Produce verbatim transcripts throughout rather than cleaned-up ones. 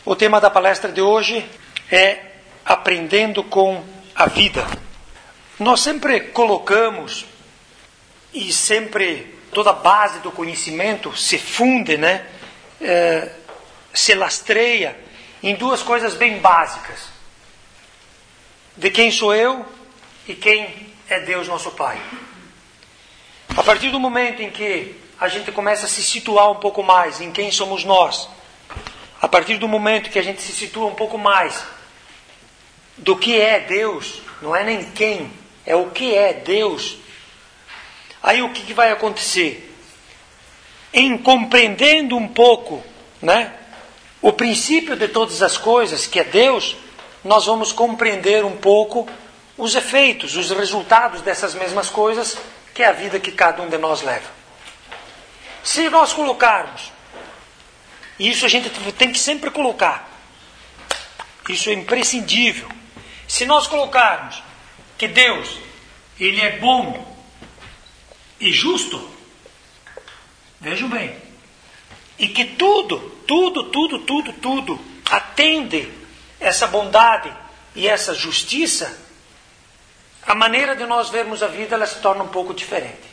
O tema da palestra de hoje é Aprendendo com a Vida. Nós sempre colocamos e sempre toda a base do conhecimento se funde, né? É, se lastreia em duas coisas bem básicas. De quem sou eu e quem é Deus nosso Pai. A partir do momento em que a gente começa a se situar um pouco mais em quem somos nós, a partir do momento que a gente se situa um pouco mais do que é Deus, não é nem quem, é o que é Deus, aí o que, que vai acontecer? Em compreendendo um pouco, né, o princípio de todas as coisas, que é Deus, nós vamos compreender um pouco os efeitos, os resultados dessas mesmas coisas, que é a vida que cada um de nós leva. Se nós colocarmos, e isso a gente tem que sempre colocar, isso é imprescindível, se nós colocarmos que Deus, Ele é bom e justo, vejam bem, e que tudo, tudo, tudo, tudo, tudo atende essa bondade e essa justiça, a maneira de nós vermos a vida, ela se torna um pouco diferente.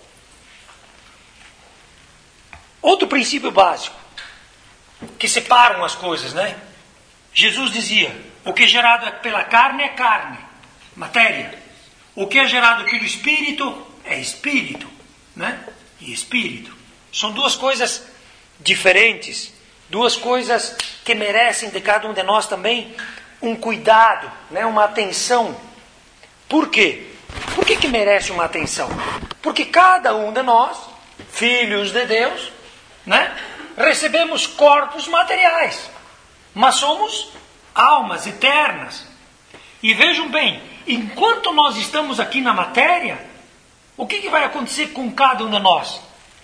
Outro princípio básico, que separam as coisas, né? Jesus dizia, o que é gerado pela carne é carne, matéria. O que é gerado pelo Espírito é Espírito, né? E Espírito. São duas coisas diferentes, duas coisas que merecem de cada um de nós também um cuidado, né? Uma atenção. Por quê? Por que que merece uma atenção? Porque cada um de nós, filhos de Deus, né, recebemos corpos materiais, mas somos almas eternas. E vejam bem, enquanto nós estamos aqui na matéria, o que, que vai acontecer com cada um de nós?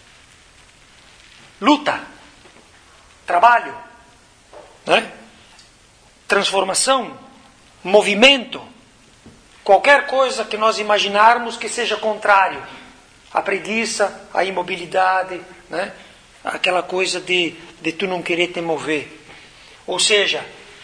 Luta, trabalho, né? Transformação, movimento, qualquer coisa que nós imaginarmos que seja contrário à preguiça, à imobilidade, né? Aquela coisa de, de tu não querer te mover. Ou seja,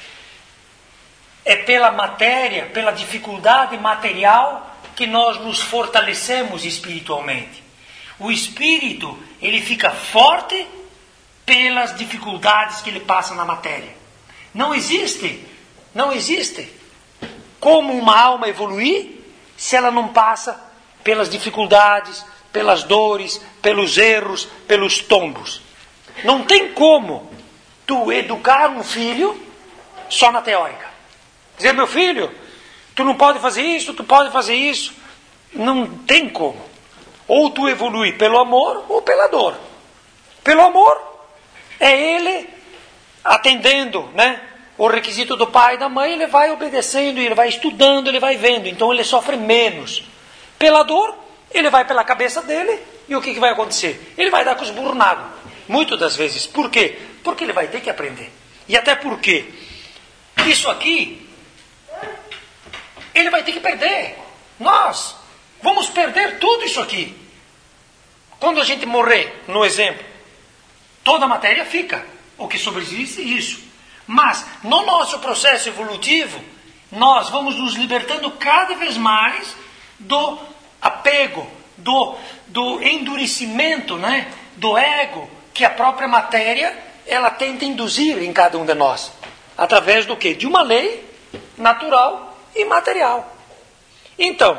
é pela matéria, pela dificuldade material que nós nos fortalecemos espiritualmente. O espírito, ele fica forte pelas dificuldades que ele passa na matéria. Não existe, não existe como uma alma evoluir se ela não passa pelas dificuldades, pelas dores, pelos erros, pelos tombos. Não tem como tu educar um filho só na teórica. Dizer, meu filho, tu não pode fazer isso, tu pode fazer isso. Não tem como. Ou tu evolui pelo amor ou pela dor. Pelo amor é ele atendendo, né, o requisito do pai e da mãe, ele vai obedecendo, ele vai estudando, ele vai vendo. Então ele sofre menos. Pela dor, ele vai pela cabeça dele e o que, que vai acontecer? Ele vai dar com os burros na água. Muitas das vezes. Por quê? Porque ele vai ter que aprender. E até porque isso aqui, ele vai ter que perder. Nós vamos perder tudo isso aqui. Quando a gente morrer, no exemplo, toda a matéria fica. O que sobreexiste é isso. Mas, no nosso processo evolutivo, nós vamos nos libertando cada vez mais do apego, do, do endurecimento, né, do ego, que a própria matéria, ela tenta induzir em cada um de nós. Através do quê? De uma lei natural e material. Então,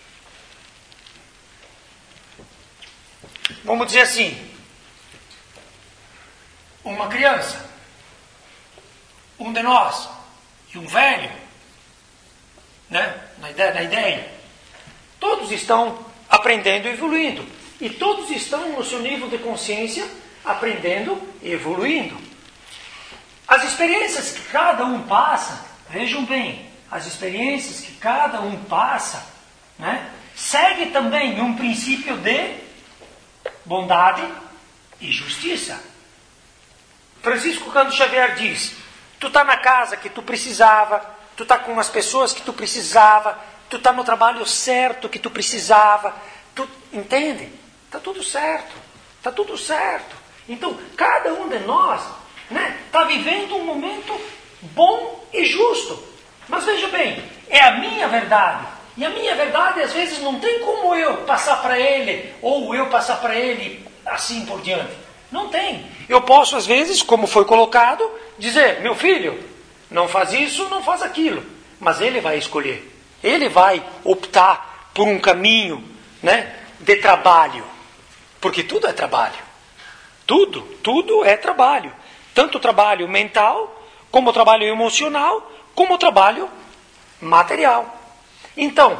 vamos dizer assim, uma criança, um de nós e um velho, né, na ideia, na ideia, todos estão aprendendo e evoluindo. E todos estão no seu nível de consciência aprendendo e evoluindo. As experiências que cada um passa, vejam bem, as experiências que cada um passa, né, segue também um princípio de bondade e justiça. Francisco Cândido Xavier diz, tu está na casa que tu precisava, tu está com as pessoas que tu precisava, tu está no trabalho certo que tu precisava, tu entende? Está tudo certo, está tudo certo. Então, cada um de nós né? Está vivendo um momento bom e justo. Mas veja bem, é a minha verdade. E a minha verdade, às vezes, não tem como eu passar para ele, ou eu passar para ele assim por diante. Não tem. Eu posso, às vezes, como foi colocado, dizer, meu filho, não faz isso, não faz aquilo. Mas ele vai escolher. Ele vai optar por um caminho, né, de trabalho. Porque tudo é trabalho. Tudo, tudo é trabalho. Tanto o trabalho mental, como o trabalho emocional, como o trabalho material. Então,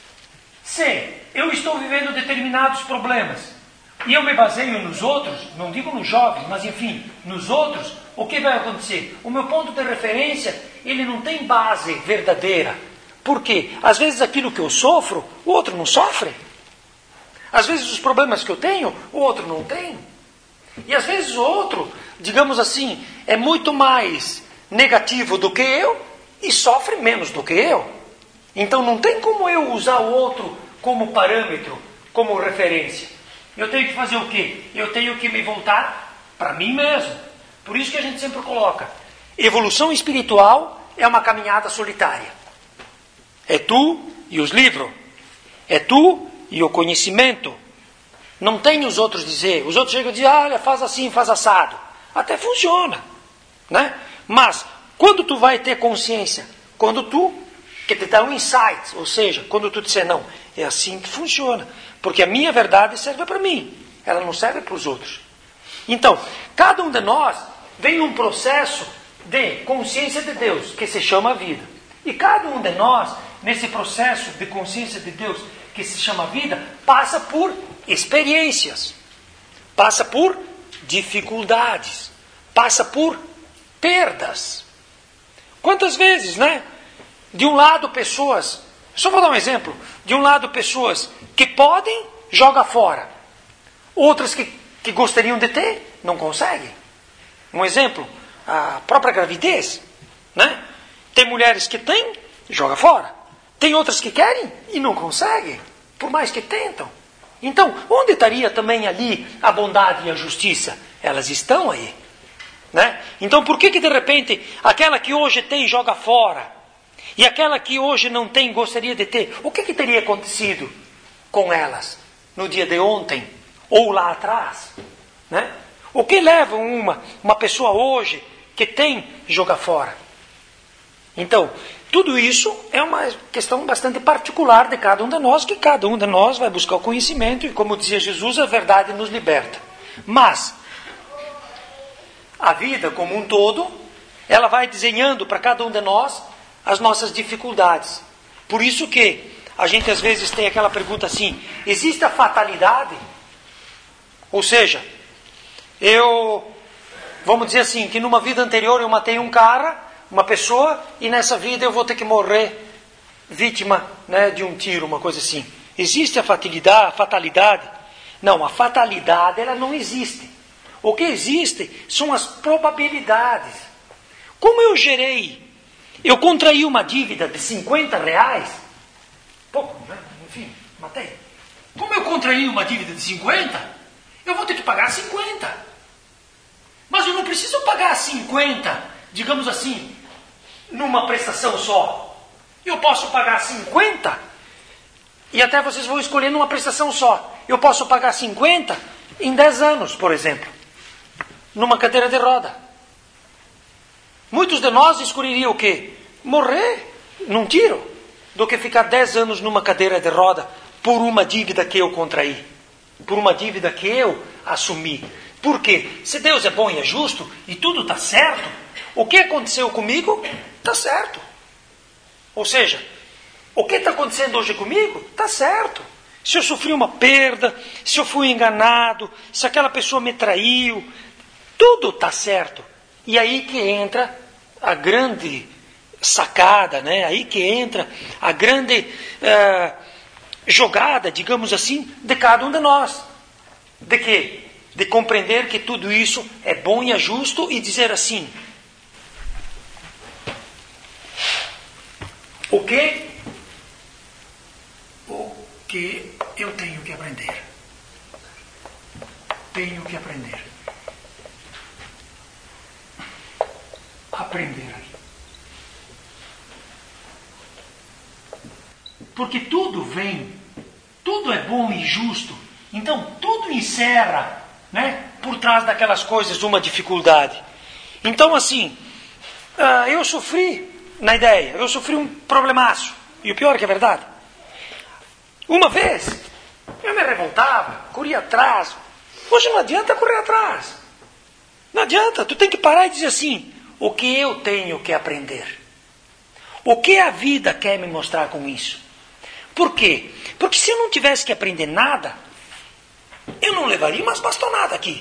se eu estou vivendo determinados problemas e eu me baseio nos outros, não digo nos jovens, mas enfim, nos outros, o que vai acontecer? O meu ponto de referência, ele não tem base verdadeira. Por quê? Às vezes aquilo que eu sofro, o outro não sofre. Às vezes os problemas que eu tenho, o outro não tem. E às vezes o outro, digamos assim, é muito mais negativo do que eu e sofre menos do que eu. Então não tem como eu usar o outro como parâmetro, como referência. Eu tenho que fazer o quê? Eu tenho que me voltar para mim mesmo. Por isso que a gente sempre coloca, evolução espiritual é uma caminhada solitária. É tu e os livros. É tu e o conhecimento. Não tem os outros dizer. Os outros chegam e dizem, olha, faz assim, faz assado. Até funciona, né? Mas, quando tu vai ter consciência? Quando tu, que te dá um insight, ou seja, quando tu disser, não, é assim que funciona. Porque a minha verdade serve para mim. Ela não serve para os outros. Então, cada um de nós vem um processo de consciência de Deus, que se chama vida. E cada um de nós, nesse processo de consciência de Deus, que se chama vida, passa por experiências, passa por dificuldades, passa por perdas. Quantas vezes, né? De um lado, pessoas, só vou dar um exemplo, de um lado, pessoas que podem, joga fora. Outras que, que gostariam de ter, não conseguem. Um exemplo, a própria gravidez, né? Tem mulheres que têm, joga fora. Tem outras que querem e não conseguem, por mais que tentam. Então, onde estaria também ali a bondade e a justiça? Elas estão aí, né? Então, por que que de repente aquela que hoje tem joga fora e aquela que hoje não tem gostaria de ter? O que que teria acontecido com elas no dia de ontem ou lá atrás, né? O que leva uma uma pessoa hoje que tem jogar fora? Então, tudo isso é uma questão bastante particular de cada um de nós, que cada um de nós vai buscar o conhecimento e, como dizia Jesus, a verdade nos liberta. Mas a vida como um todo, ela vai desenhando para cada um de nós as nossas dificuldades. Por isso que a gente às vezes tem aquela pergunta assim, existe a fatalidade? Ou seja, eu, vamos dizer assim, que numa vida anterior eu matei um cara, uma pessoa, e nessa vida eu vou ter que morrer vítima, né, de um tiro, uma coisa assim. Existe a fatalidade, a fatalidade? Não, a fatalidade ela não existe. O que existe são as probabilidades. Como eu gerei, eu contraí uma dívida de cinquenta reais, pouco, né? Enfim, matei. Como eu contraí uma dívida de cinquenta, eu vou ter que pagar cinquenta. Mas eu não preciso pagar cinquenta, digamos assim, numa prestação só. Eu posso pagar cinquenta, e até vocês vão escolher numa prestação só. Eu posso pagar cinquenta em dez anos, por exemplo, numa cadeira de roda. Muitos de nós escolheriam o quê? Morrer num tiro, do que ficar dez anos numa cadeira de roda por uma dívida que eu contraí, por uma dívida que eu assumi. Por quê? Se Deus é bom e é justo e tudo está certo, o que aconteceu comigo está certo. Ou seja, o que está acontecendo hoje comigo está certo. Se eu sofri uma perda, se eu fui enganado, se aquela pessoa me traiu, tudo está certo. E aí que entra a grande sacada, né? Aí que entra a grande uh, jogada, digamos assim, de cada um de nós. De quê? De compreender que tudo isso é bom e é justo e dizer assim, o que, o que eu tenho que aprender? Tenho que aprender. aprender aqui. Porque tudo vem, tudo é bom e justo. Então tudo encerra, né, por trás daquelas coisas uma dificuldade. Então assim, uh, eu sofri na ideia, eu sofri um problemaço. E o pior é que é verdade. Uma vez, eu me revoltava, corria atrás. Hoje não adianta correr atrás. Não adianta, tu tem que parar e dizer assim, o que eu tenho que aprender? O que a vida quer me mostrar com isso? Por quê? Porque se eu não tivesse que aprender nada, eu não levaria umas bastonadas aqui.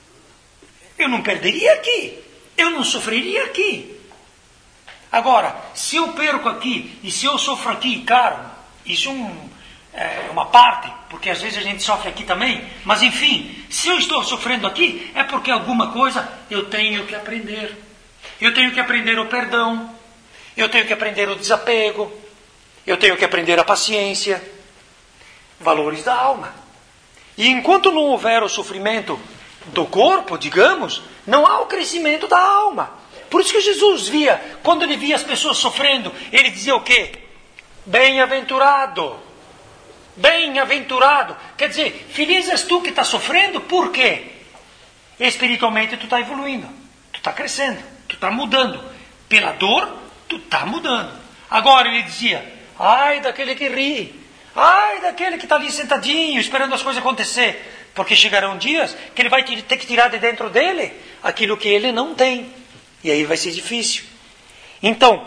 Eu não perderia aqui. Eu não sofreria aqui. Agora, se eu perco aqui e se eu sofro aqui, claro, isso é, um, é uma parte, porque às vezes a gente sofre aqui também, mas enfim, se eu estou sofrendo aqui, é porque alguma coisa eu tenho que aprender. Eu tenho que aprender o perdão, eu tenho que aprender o desapego, eu tenho que aprender a paciência, valores da alma. E enquanto não houver o sofrimento do corpo, digamos, não há o crescimento da alma. Por isso que Jesus via, quando ele via as pessoas sofrendo, ele dizia o quê? Bem-aventurado. Bem-aventurado. Quer dizer, feliz és tu que está sofrendo, por quê? Espiritualmente tu está evoluindo, tu está crescendo, tu está mudando. Pela dor, tu está mudando. Agora ele dizia, ai daquele que ri, ai daquele que está ali sentadinho, esperando as coisas acontecer. Porque chegarão dias que ele vai ter que tirar de dentro dele aquilo que ele não tem. E aí vai ser difícil. Então,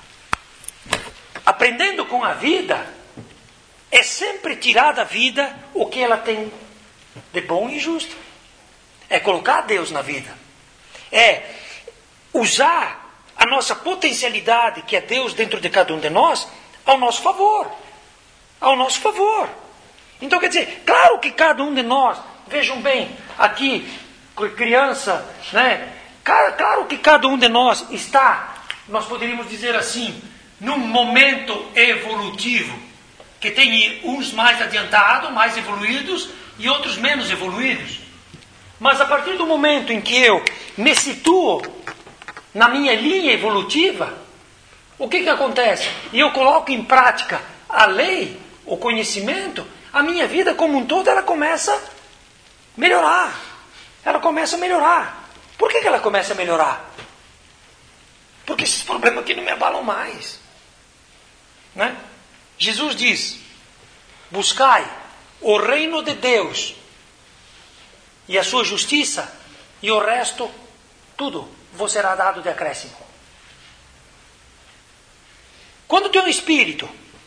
aprendendo com a vida, é sempre tirar da vida o que ela tem de bom e justo. É colocar Deus na vida. É usar a nossa potencialidade, que é Deus dentro de cada um de nós, ao nosso favor. Ao nosso favor. Então, quer dizer, claro que cada um de nós, vejam bem, aqui, criança, né? Claro que cada um de nós está, nós poderíamos dizer assim, num momento evolutivo, que tem uns mais adiantados, mais evoluídos, e outros menos evoluídos. Mas a partir do momento em que eu me situo na minha linha evolutiva, o que que acontece? E eu coloco em prática a lei, o conhecimento, a minha vida como um todo, ela começa a melhorar. Ela começa a melhorar. Por que que ela começa a melhorar? Porque esses problemas aqui não me abalam mais. Né? Jesus diz, buscai o reino de Deus e a sua justiça, e o resto, tudo, vos será dado de acréscimo. Quando tem um espírito,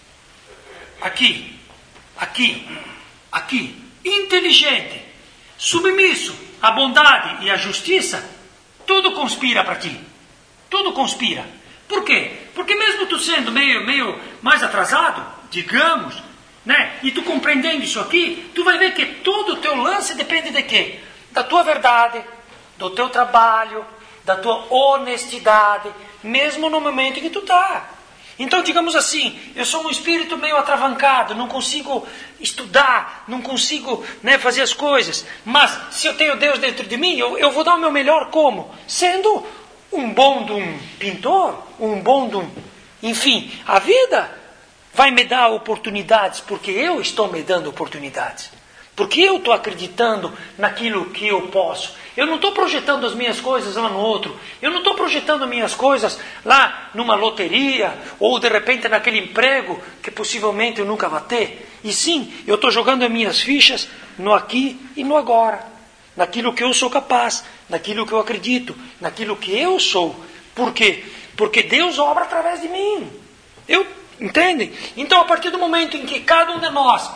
aqui, aqui, aqui, inteligente, submisso à bondade e à justiça, tudo conspira para ti. Tudo conspira. Por quê? Porque mesmo tu sendo meio, meio mais atrasado, digamos, né, e tu compreendendo isso aqui, tu vai ver que todo o teu lance depende de quê? Da tua verdade, do teu trabalho, da tua honestidade, mesmo no momento em que tu está. Então, digamos assim, eu sou um espírito meio atravancado, não consigo estudar, não consigo, né, fazer as coisas. Mas, se eu tenho Deus dentro de mim, eu, eu vou dar o meu melhor como? Sendo um bom de um pintor, um bom de um... Enfim, a vida vai me dar oportunidades, porque eu estou me dando oportunidades. Porque eu estou acreditando naquilo que eu posso. Eu não estou projetando as minhas coisas lá no outro. Eu não estou projetando as minhas coisas lá numa loteria, ou de repente naquele emprego que possivelmente eu nunca vou ter. E sim, eu estou jogando as minhas fichas no aqui e no agora. Naquilo que eu sou capaz, naquilo que eu acredito, naquilo que eu sou. Por quê? Porque Deus obra através de mim. Eu, entendem? Então, a partir do momento em que cada um de nós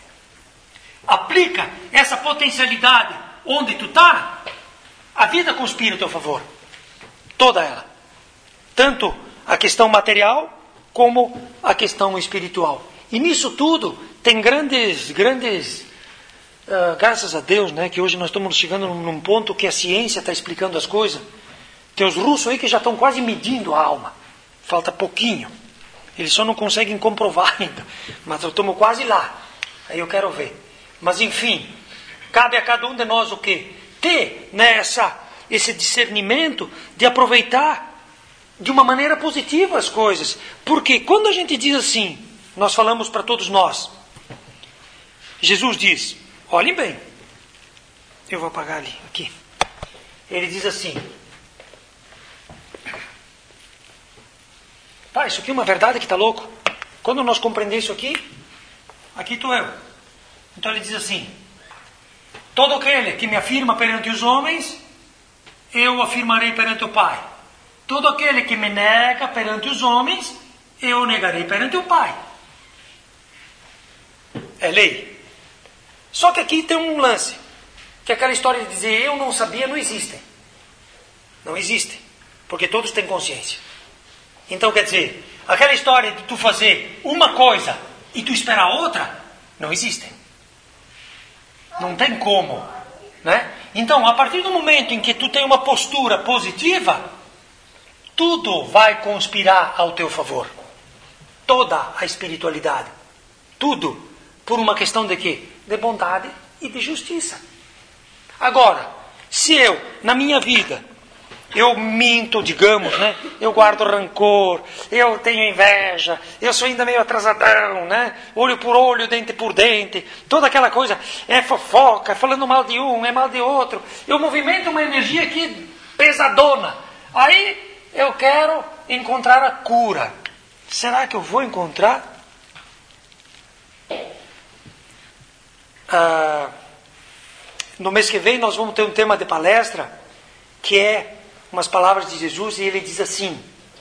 aplica essa potencialidade onde tu está, a vida conspira a teu favor. Toda ela. Tanto a questão material como a questão espiritual. E nisso tudo tem grandes, grandes, uh, graças a Deus, né, que hoje nós estamos chegando num, num ponto que a ciência está explicando as coisas. Tem os russos aí que já estão quase medindo a alma. Falta pouquinho. Eles só não conseguem comprovar ainda. Mas eu estamos quase lá. Aí eu quero ver. Mas enfim, cabe a cada um de nós o quê? Ter, né, essa, esse discernimento de aproveitar de uma maneira positiva as coisas. Porque quando a gente diz assim, nós falamos para todos nós, Jesus diz, olhem bem, eu vou apagar ali, aqui. Ele diz assim, pá, isso aqui é uma verdade que está louco. Quando nós compreendemos isso aqui, aqui estou eu. Então ele diz assim, todo aquele que me afirma perante os homens, eu afirmarei perante o Pai. Todo aquele que me nega perante os homens, eu negarei perante o Pai. É lei. Só que aqui tem um lance, que aquela história de dizer eu não sabia não existe. Não existe. Porque todos têm consciência. Então quer dizer, aquela história de tu fazer uma coisa e tu esperar outra, não existe. Não tem como. Né? Então, a partir do momento em que tu tem uma postura positiva, tudo vai conspirar ao teu favor. Toda a espiritualidade. Tudo. Por uma questão de quê? De bondade e de justiça. Agora, se eu, na minha vida, eu minto, digamos, né? Eu guardo rancor, eu tenho inveja, eu sou ainda meio atrasadão, né? Olho por olho, dente por dente, toda aquela coisa, é fofoca, é falando mal de um, é mal de outro. Eu movimento uma energia aqui pesadona. Aí eu quero encontrar a cura. Será que eu vou encontrar? Ah, no mês que vem nós vamos ter um tema de palestra que é umas palavras de Jesus, e ele diz assim,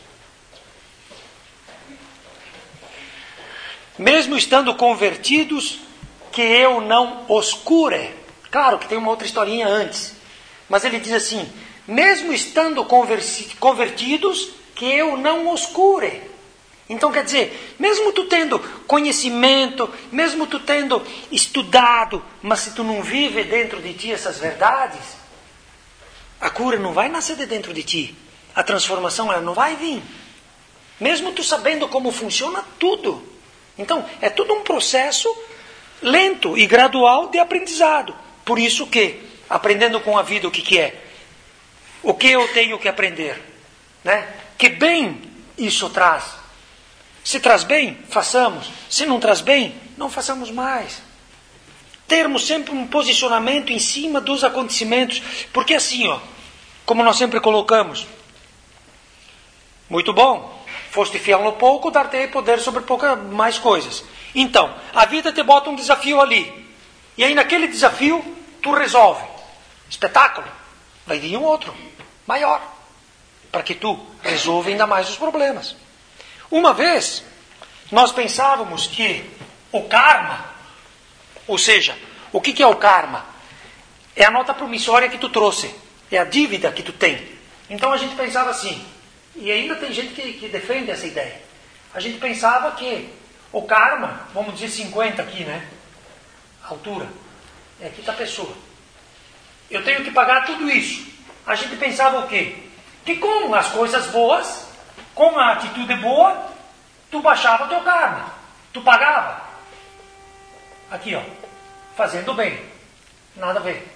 mesmo estando convertidos, que eu não os cure. Claro que tem uma outra historinha antes, mas ele diz assim, mesmo estando convertidos, que eu não os cure. Então quer dizer, mesmo tu tendo conhecimento, mesmo tu tendo estudado, mas se tu não vive dentro de ti essas verdades, a cura não vai nascer de dentro de ti. A transformação ela não vai vir. Mesmo tu sabendo como funciona tudo. Então, é tudo um processo lento e gradual de aprendizado. Por isso que, aprendendo com a vida, o que, que é? O que eu tenho que aprender? Né? Que bem isso traz. Se traz bem, façamos. Se não traz bem, não façamos mais. Termos sempre um posicionamento em cima dos acontecimentos. Porque assim, ó, como nós sempre colocamos, muito bom, foste fiel no pouco, dar-te poder sobre poucas mais coisas. Então, a vida te bota um desafio ali. E aí naquele desafio, tu resolve. Espetáculo. Vai vir um outro, maior, para que tu resolva ainda mais os problemas. Uma vez, nós pensávamos que o karma, ou seja, o que é o karma? É a nota promissória que tu trouxe. É a dívida que tu tem. Então a gente pensava assim, e ainda tem gente que, que defende essa ideia. A gente pensava que o karma, vamos dizer cinquenta aqui, né? A altura. É aqui está a pessoa. Eu tenho que pagar tudo isso. A gente pensava o quê? Que com as coisas boas, com a atitude boa, tu baixava o teu karma. Tu pagava. Aqui, ó. Fazendo bem. Nada a ver.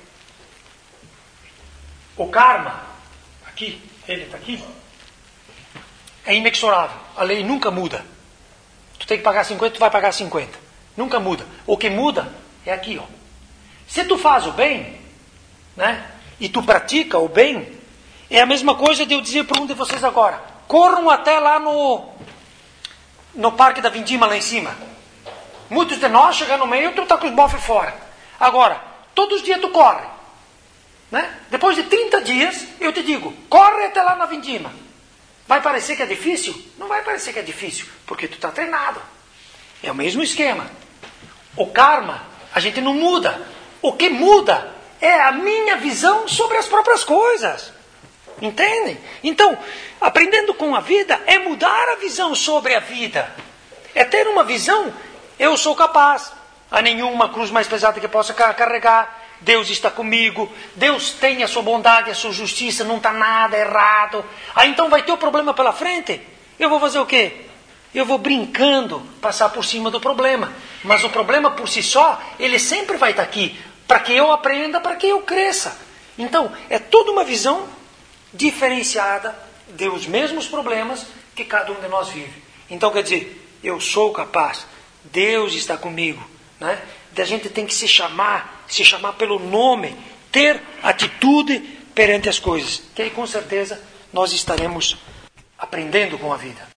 O karma, aqui, ele está aqui, é inexorável. A lei nunca muda. Tu tem que pagar cinquenta, tu vai pagar cinquenta. Nunca muda. O que muda é aqui, ó. Se tu faz o bem, né, e tu pratica o bem, é a mesma coisa de eu dizer para um de vocês agora, corram até lá no, no Parque da Vindima, lá em cima. Muitos de nós chegam no meio, tu está com os bofes fora. Agora, todos os dias tu corre. Né? Depois de trinta dias, eu te digo, corre até lá na Vindima. Vai parecer que é difícil? Não vai parecer que é difícil, porque tu está treinado. É o mesmo esquema. O karma, a gente não muda. O que muda é a minha visão sobre as próprias coisas. Entendem? Então, aprendendo com a vida é mudar a visão sobre a vida. É ter uma visão, eu sou capaz. Há nenhuma cruz mais pesada que possa carregar. Deus está comigo, Deus tem a sua bondade, a sua justiça, não está nada errado. Aí então vai ter o problema pela frente. Eu vou fazer o quê? Eu vou brincando passar por cima do problema. Mas o problema por si só, ele sempre vai estar aqui, para que eu aprenda, para que eu cresça. Então, é toda uma visão diferenciada dos mesmos problemas que cada um de nós vive. Então, quer dizer, eu sou capaz, Deus está comigo, né? A gente tem que se chamar, se chamar pelo nome, ter atitude perante as coisas, que aí com certeza nós estaremos aprendendo com a vida.